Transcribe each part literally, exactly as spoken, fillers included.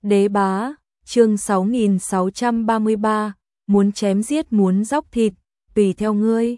Đế bá, chương sáu nghìn sáu trăm ba mươi ba, muốn chém giết muốn dóc thịt, tùy theo ngươi.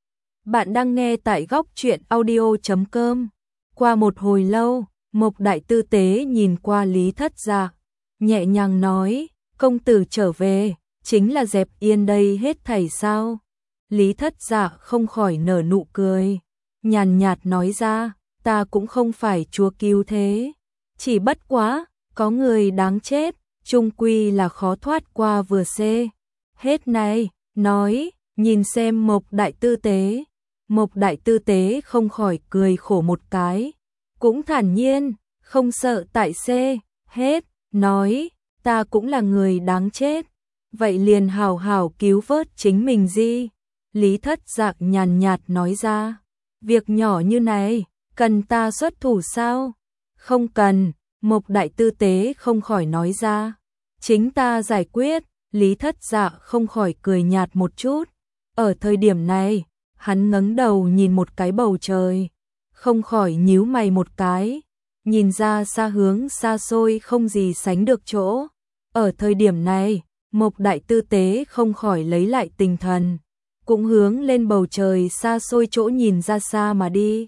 Bạn đang nghe tại góc truyện audio chấm com. Qua một hồi lâu, Mộc Đại Tư Tế nhìn qua Lý Thất Dạ, nhẹ nhàng nói, công tử trở về, chính là dẹp yên đây hết thảy sao? Lý Thất Dạ không khỏi nở nụ cười, nhàn nhạt nói ra, ta cũng không phải chúa cứu thế, chỉ bất quá, có người đáng chết, chung quy là khó thoát qua vừa xê. Hết này, nói, nhìn xem Mộc Đại Tư Tế. Mộc Đại Tư Tế không khỏi cười khổ một cái, cũng thản nhiên, không sợ tại xê. Hết, nói, ta cũng là người đáng chết, vậy liền hào hào cứu vớt chính mình đi. Lý Thất Dạ nhàn nhạt nói ra, việc nhỏ như này, cần ta xuất thủ sao? Không cần. Mộc Đại Tư Tế không khỏi nói ra, chính ta giải quyết. Lý Thất Dạ không khỏi cười nhạt một chút. Ở thời điểm này, hắn ngẩng đầu nhìn một cái bầu trời, không khỏi nhíu mày một cái, nhìn ra xa hướng xa xôi không gì sánh được chỗ. Ở thời điểm này, Mộc Đại Tư Tế không khỏi lấy lại tinh thần, cũng hướng lên bầu trời xa xôi chỗ nhìn ra xa mà đi.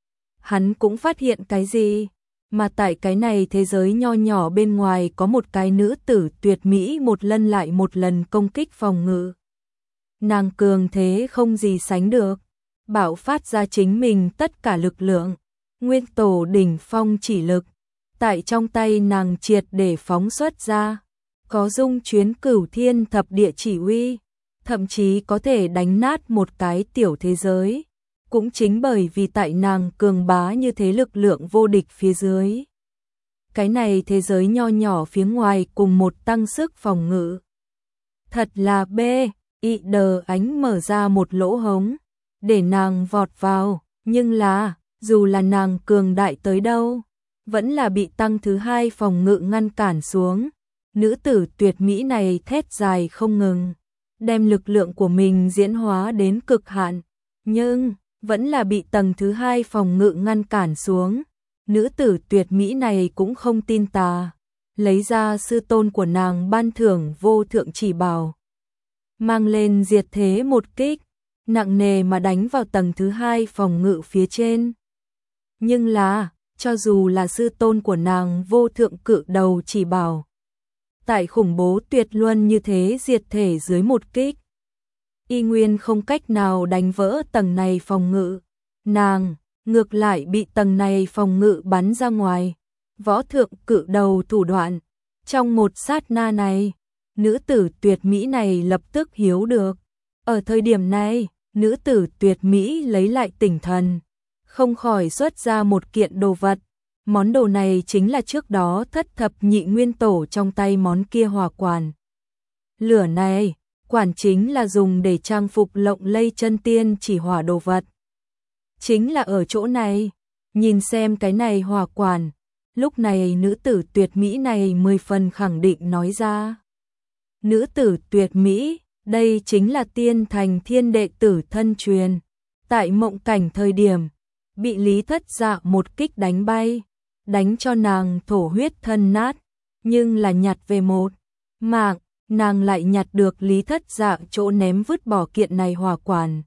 Hắn cũng phát hiện cái gì? Mà tại cái này thế giới nho nhỏ bên ngoài có một cái nữ tử tuyệt mỹ một lần lại một lần công kích phòng ngự. Nàng cường thế không gì sánh được, bạo phát ra chính mình tất cả lực lượng, nguyên tổ đỉnh phong chỉ lực, tại trong tay nàng triệt để phóng xuất ra, có dung chuyến cửu thiên thập địa chỉ uy, thậm chí có thể đánh nát một cái tiểu thế giới. Cũng chính bởi vì tại nàng cường bá như thế lực lượng vô địch phía dưới, cái này thế giới nho nhỏ phía ngoài cùng một tăng sức phòng ngự. Thật là bê, y đờ ánh mở ra một lỗ hống, để nàng vọt vào, nhưng là, dù là nàng cường đại tới đâu, vẫn là bị tăng thứ hai phòng ngự ngăn cản xuống. Nữ tử tuyệt mỹ này thét dài không ngừng, đem lực lượng của mình diễn hóa đến cực hạn, nhưng vẫn là bị tầng thứ hai phòng ngự ngăn cản xuống. Nữ tử tuyệt mỹ này cũng không tin tà, lấy ra sư tôn của nàng ban thưởng vô thượng chỉ bảo, mang lên diệt thế một kích, nặng nề mà đánh vào tầng thứ hai phòng ngự phía trên. Nhưng là, cho dù là sư tôn của nàng vô thượng cự đầu chỉ bảo, tại khủng bố tuyệt luân như thế diệt thể dưới một kích, y nguyên không cách nào đánh vỡ tầng này phòng ngự. Nàng, ngược lại bị tầng này phòng ngự bắn ra ngoài. Võ thượng cự đầu thủ đoạn. Trong một sát na này, nữ tử tuyệt mỹ này lập tức hiểu được. Ở thời điểm này, nữ tử tuyệt mỹ lấy lại tinh thần, không khỏi xuất ra một kiện đồ vật. Món đồ này chính là trước đó thất thập nhị nguyên tổ trong tay món kia hỏa quản. Lửa này, quản chính là dùng để trang phục lộng lây chân tiên chỉ hỏa đồ vật. Chính là ở chỗ này, nhìn xem cái này hỏa quản, lúc này nữ tử tuyệt mỹ này mười phần khẳng định nói ra. Nữ tử tuyệt mỹ, đây chính là tiên thành thiên đệ tử thân truyền. Tại mộng cảnh thời điểm, bị Lý Thất Dạ một kích đánh bay, đánh cho nàng thổ huyết thân nát, nhưng là nhặt về một mạng. Nàng lại nhặt được Lý Thất Dạ chỗ ném vứt bỏ kiện này hỏa quản.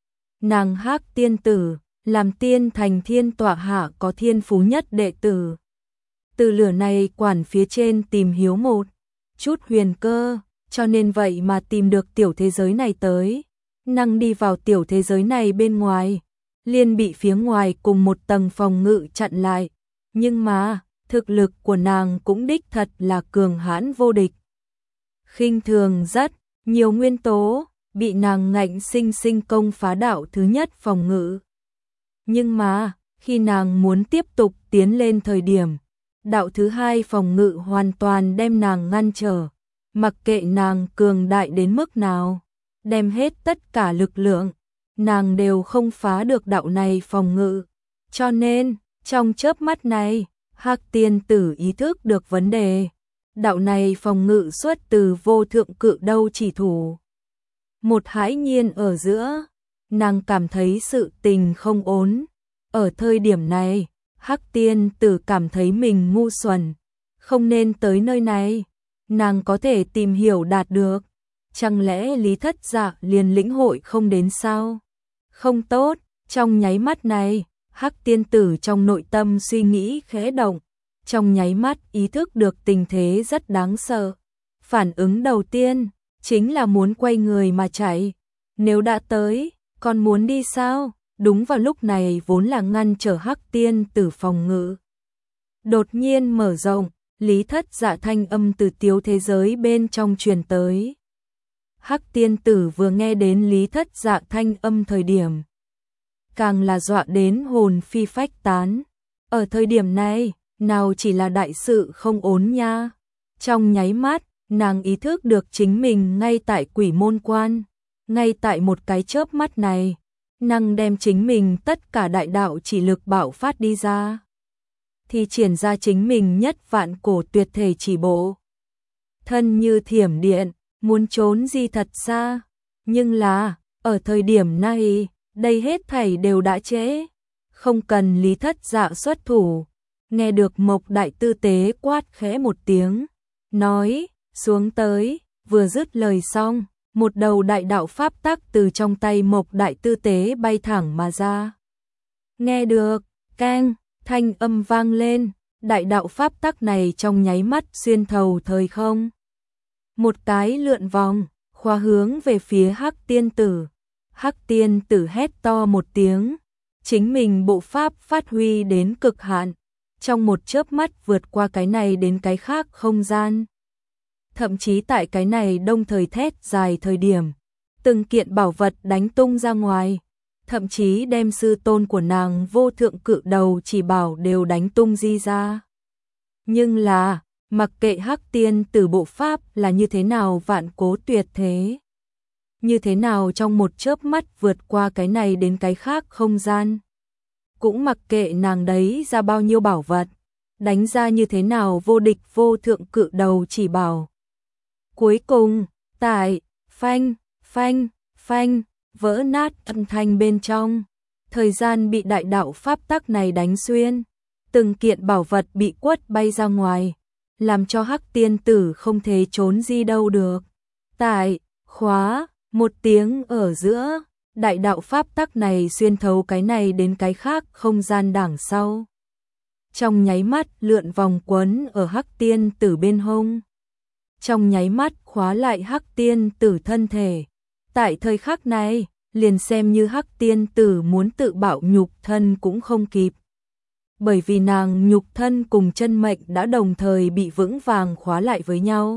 Nàng Hắc tiên tử, làm tiên thành thiên tọa hạ có thiên phú nhất đệ tử. Từ lửa này quản phía trên tìm hiếu một chút huyền cơ, cho nên vậy mà tìm được tiểu thế giới này tới. Năng đi vào tiểu thế giới này bên ngoài, liền bị phía ngoài cùng một tầng phòng ngự chặn lại. Nhưng mà, thực lực của nàng cũng đích thật là cường hãn vô địch. Khinh thường rất nhiều nguyên tố, bị nàng ngạnh sinh sinh công phá đạo thứ nhất phòng ngự. Nhưng mà, khi nàng muốn tiếp tục tiến lên thời điểm, đạo thứ hai phòng ngự hoàn toàn đem nàng ngăn trở, mặc kệ nàng cường đại đến mức nào, đem hết tất cả lực lượng, nàng đều không phá được đạo này phòng ngự. Cho nên, trong chớp mắt này, Hắc tiên tử ý thức được vấn đề. Đạo này phòng ngự xuất từ vô thượng cự đâu chỉ thủ. Một hãi nhiên ở giữa, nàng cảm thấy sự tình không ổn. Ở thời điểm này, Hắc tiên tử cảm thấy mình ngu xuẩn, không nên tới nơi này, nàng có thể tìm hiểu đạt được. Chẳng lẽ Lý Thất Dạ liền lĩnh hội không đến sao? Không tốt, trong nháy mắt này, Hắc tiên tử trong nội tâm suy nghĩ khẽ động, trong nháy mắt ý thức được tình thế rất đáng sợ. Phản ứng đầu tiên, chính là muốn quay người mà chạy. Nếu đã tới, còn muốn đi sao? Đúng vào lúc này vốn là ngăn trở Hắc tiên tử phòng ngự. Đột nhiên mở rộng, Lý Thất Dạ thanh âm từ tiếu thế giới bên trong truyền tới. Hắc tiên tử vừa nghe đến Lý Thất Dạ thanh âm thời điểm, càng là dọa đến hồn phi phách tán. Ở thời điểm này, nào chỉ là đại sự không ổn nha. Trong nháy mắt, nàng ý thức được chính mình ngay tại quỷ môn quan. Ngay tại một cái chớp mắt này, nàng đem chính mình tất cả đại đạo chỉ lực bạo phát đi ra. Thì triển ra chính mình nhất vạn cổ tuyệt thể chỉ bộ. Thân như thiểm điện, muốn trốn di thật xa. Nhưng là, ở thời điểm này, đây hết thảy đều đã trễ. Không cần Lý Thất Dạ xuất thủ. Nghe được Mộc Đại Tư Tế quát khẽ một tiếng. Nói, xuống tới, vừa dứt lời xong. Một đầu đại đạo pháp tắc từ trong tay Mộc Đại Tư Tế bay thẳng mà ra. Nghe được, keng, thanh âm vang lên, đại đạo pháp tắc này trong nháy mắt xuyên thầu thời không. Một cái lượn vòng, khóa hướng về phía Hắc tiên tử. Hắc tiên tử hét to một tiếng, chính mình bộ pháp phát huy đến cực hạn, trong một chớp mắt vượt qua cái này đến cái khác không gian. Thậm chí tại cái này đồng thời thét dài thời điểm, từng kiện bảo vật đánh tung ra ngoài, thậm chí đem sư tôn của nàng vô thượng cự đầu chỉ bảo đều đánh tung di ra. Nhưng là, mặc kệ Hắc tiên tử bộ pháp là như thế nào vạn cố tuyệt thế, như thế nào trong một chớp mắt vượt qua cái này đến cái khác không gian, cũng mặc kệ nàng đấy ra bao nhiêu bảo vật, đánh ra như thế nào vô địch vô thượng cự đầu chỉ bảo. Cuối cùng, tại, phanh, phanh, phanh, vỡ nát âm thanh bên trong, thời gian bị đại đạo pháp tắc này đánh xuyên, từng kiện bảo vật bị quất bay ra ngoài, làm cho Hắc tiên tử không thể trốn di đâu được. Tại, khóa, một tiếng ở giữa, đại đạo pháp tắc này xuyên thấu cái này đến cái khác không gian đằng sau. Trong nháy mắt lượn vòng quấn ở Hắc tiên tử bên hông. Trong nháy mắt khóa lại Hắc tiên tử thân thể. Tại thời khắc này, liền xem như Hắc tiên tử muốn tự bạo nhục thân cũng không kịp. Bởi vì nàng nhục thân cùng chân mệnh đã đồng thời bị vững vàng khóa lại với nhau.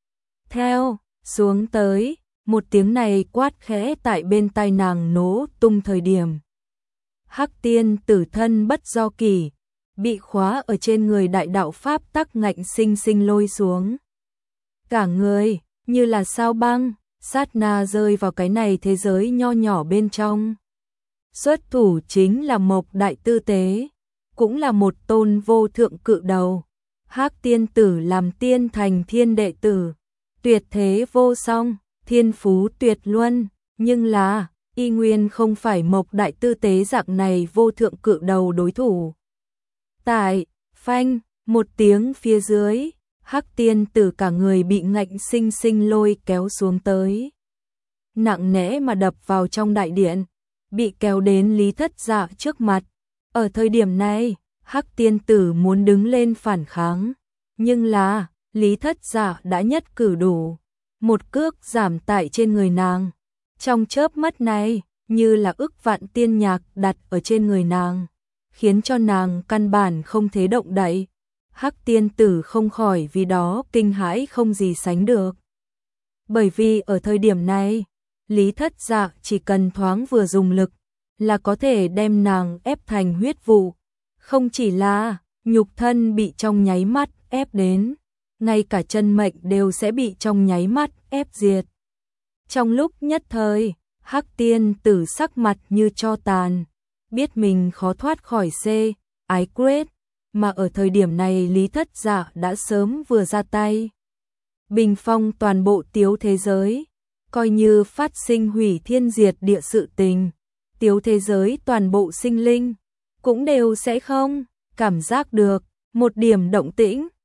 Theo, xuống tới, một tiếng này quát khẽ tại bên tai nàng nổ tung thời điểm. Hắc tiên tử thân bất do kỳ, bị khóa ở trên người đại đạo pháp tắc ngạnh sinh sinh lôi xuống. Cả người, như là sao băng, sát na rơi vào cái này thế giới nho nhỏ bên trong. Xuất thủ chính là Mộc Đại Tư Tế, cũng là một tôn vô thượng cự đầu. Hắc tiên tử làm tiên thành thiên đệ tử, tuyệt thế vô song, thiên phú tuyệt luân, nhưng là, y nguyên không phải Mộc Đại Tư Tế dạng này vô thượng cự đầu đối thủ. Tại, phanh, một tiếng phía dưới, Hắc tiên tử cả người bị ngạnh sinh sinh lôi kéo xuống tới. Nặng nề mà đập vào trong đại điện, bị kéo đến Lý Thất Dạ trước mặt. Ở thời điểm này, Hắc tiên tử muốn đứng lên phản kháng, nhưng là, Lý Thất Dạ đã nhất cử đủ, một cước giảm tại trên người nàng. Trong chớp mắt này, như là ức vạn tiên nhạc đặt ở trên người nàng, khiến cho nàng căn bản không thể động đậy. Hắc tiên tử không khỏi vì đó kinh hãi không gì sánh được. Bởi vì ở thời điểm này, Lý Thất Dạ chỉ cần thoáng vừa dùng lực là có thể đem nàng ép thành huyết vụ. Không chỉ là nhục thân bị trong nháy mắt ép đến, ngay cả chân mệnh đều sẽ bị trong nháy mắt ép diệt. Trong lúc nhất thời, Hắc tiên tử sắc mặt như tro tàn, biết mình khó thoát khỏi C, ái quyết, mà ở thời điểm này Lý Thất Dạ đã sớm vừa ra tay. Bình phong toàn bộ tiếu thế giới, coi như phát sinh hủy thiên diệt địa sự tình, tiếu thế giới toàn bộ sinh linh, cũng đều sẽ không cảm giác được một điểm động tĩnh,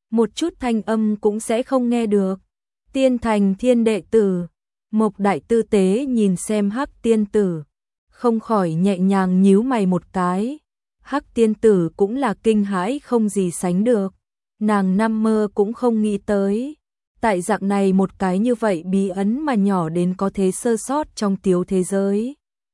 một chút thanh âm cũng sẽ không nghe được. Tiên thành thiên đệ tử, Mộc Đại tư tế nhìn xem Hắc tiên tử, không khỏi nhẹ nhàng nhíu mày một cái. Hắc tiên tử cũng là kinh hãi không gì sánh được, nàng nằm mơ cũng không nghĩ tới. Tại dạng này một cái như vậy bí ẩn mà nhỏ đến có thể sơ sót trong tiếu thế giới.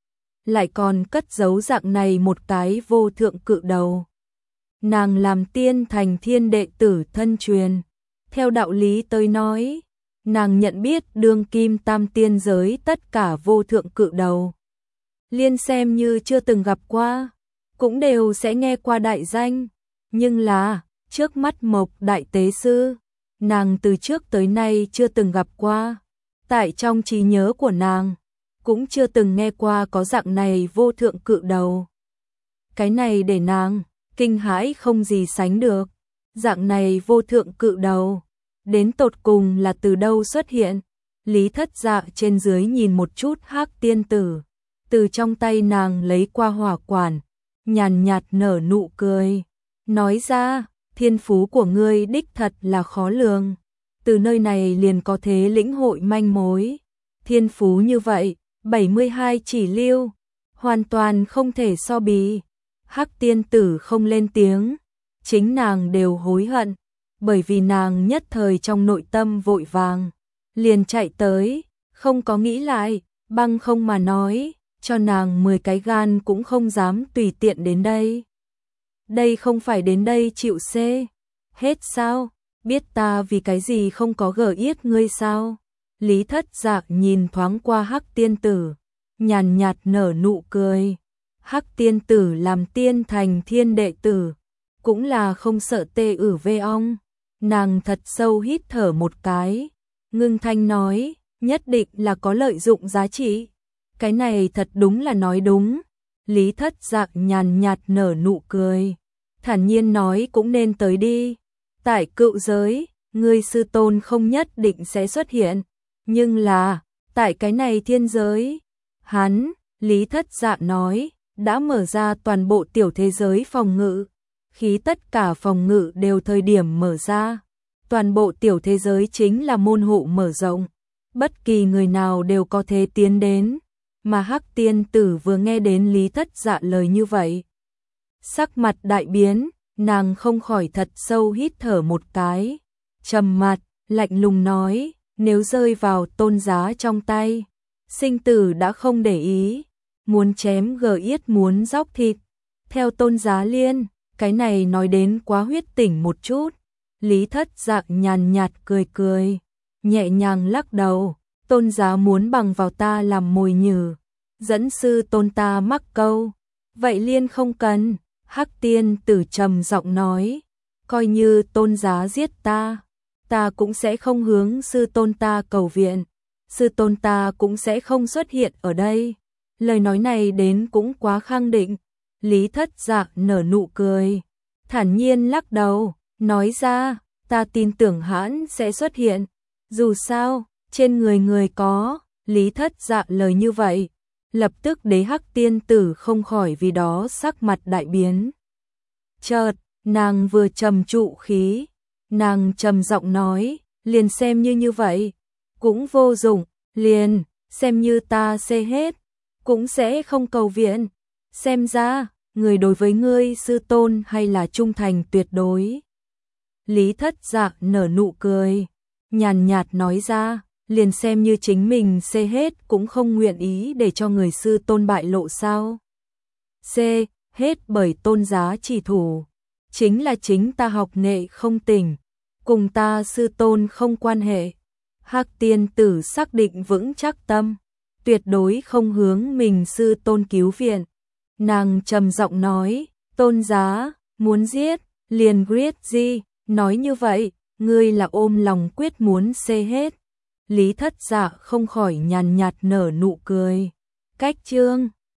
Lại còn cất giấu dạng này một cái vô thượng cự đầu. Nàng làm tiên thành thiên đệ tử thân truyền. Theo đạo lý tới nói, nàng nhận biết đương kim tam tiên giới tất cả vô thượng cự đầu. Liên xem như chưa từng gặp qua, cũng đều sẽ nghe qua đại danh. Nhưng là, trước mắt Mộc Đại tế sư, nàng từ trước tới nay chưa từng gặp qua. Tại trong trí nhớ của nàng, cũng chưa từng nghe qua có dạng này vô thượng cự đầu. Cái này để nàng kinh hãi không gì sánh được. Dạng này vô thượng cự đầu, đến tột cùng là từ đâu xuất hiện? Lý Thất Dạ trên dưới nhìn một chút Hắc tiên tử, từ trong tay nàng lấy qua hỏa quản, nhàn nhạt nở nụ cười, nói ra, thiên phú của ngươi đích thật là khó lường, từ nơi này liền có thể lĩnh hội manh mối. Thiên phú như vậy, bảy mươi hai chỉ lưu, hoàn toàn không thể so bì. Hắc tiên tử không lên tiếng, chính nàng đều hối hận, bởi vì nàng nhất thời trong nội tâm vội vàng, liền chạy tới, không có nghĩ lại, băng không mà nói, cho nàng mười cái gan cũng không dám tùy tiện đến đây. Đây không phải đến đây chịu xê hết sao? Biết ta vì cái gì không có gở yết ngươi sao? Lý Thất Dạ nhìn thoáng qua Hắc tiên tử, nhàn nhạt nở nụ cười. Hắc tiên tử làm tiên thành thiên đệ tử, cũng là không sợ tê ử vê ong. Nàng thật sâu hít thở một cái, ngưng thanh nói, nhất định là có lợi dụng giá trị. Cái này thật đúng là nói đúng. Lý Thất Dạ nhàn nhạt nở nụ cười, thản nhiên nói cũng nên tới đi. Tại cựu giới, ngươi sư tôn không nhất định sẽ xuất hiện, nhưng là, tại cái này thiên giới, hắn, Lý Thất Dạ nói, đã mở ra toàn bộ tiểu thế giới phòng ngự, khí tất cả phòng ngự đều thời điểm mở ra. Toàn bộ tiểu thế giới chính là môn hộ mở rộng, bất kỳ người nào đều có thể tiến đến. Mà Hắc tiên tử vừa nghe đến Lý Thất Dạ lời như vậy, sắc mặt đại biến, nàng không khỏi thật sâu hít thở một cái, trầm mặt, lạnh lùng nói, nếu rơi vào tôn giá trong tay, sinh tử đã không để ý, muốn chém gờ yết muốn dóc thịt. Theo tôn giá liên, cái này nói đến quá huyết tỉnh một chút. Lý Thất Dạ nhàn nhạt cười cười, nhẹ nhàng lắc đầu, tôn giá muốn bằng vào ta làm mồi nhử, dẫn sư tôn ta mắc câu, vậy liên không cần. Hắc tiên tử trầm giọng nói, coi như tôn giá giết ta, ta cũng sẽ không hướng sư tôn ta cầu viện, sư tôn ta cũng sẽ không xuất hiện ở đây. Lời nói này đến cũng quá khẳng định. Lý Thất Dạ nở nụ cười, thản nhiên lắc đầu, nói ra, ta tin tưởng hắn sẽ xuất hiện, dù sao, trên người người có. Lý Thất Dạ lời như vậy, lập tức đế Hắc tiên tử không khỏi vì đó sắc mặt đại biến. Chợt, nàng vừa trầm trụ khí, nàng trầm giọng nói, liền xem như như vậy, cũng vô dụng, liền, xem như ta xê hết, cũng sẽ không cầu viện, xem ra, người đối với ngươi sư tôn hay là trung thành tuyệt đối. Lý Thất Dạ nở nụ cười, nhàn nhạt nói ra, liền xem như chính mình xê hết cũng không nguyện ý để cho người sư tôn bại lộ sao. Xê hết bởi tôn giá chỉ thủ, chính là chính ta học nghệ không tỉnh, cùng ta sư tôn không quan hệ. Hắc tiên tử xác định vững chắc tâm, tuyệt đối không hướng mình sư tôn cứu viện. Nàng trầm giọng nói, tôn giá, muốn giết, liền giết gì, nói như vậy, ngươi là ôm lòng quyết muốn xê hết. Lý Thất Dạ không khỏi nhàn nhạt nở nụ cười. Cách chương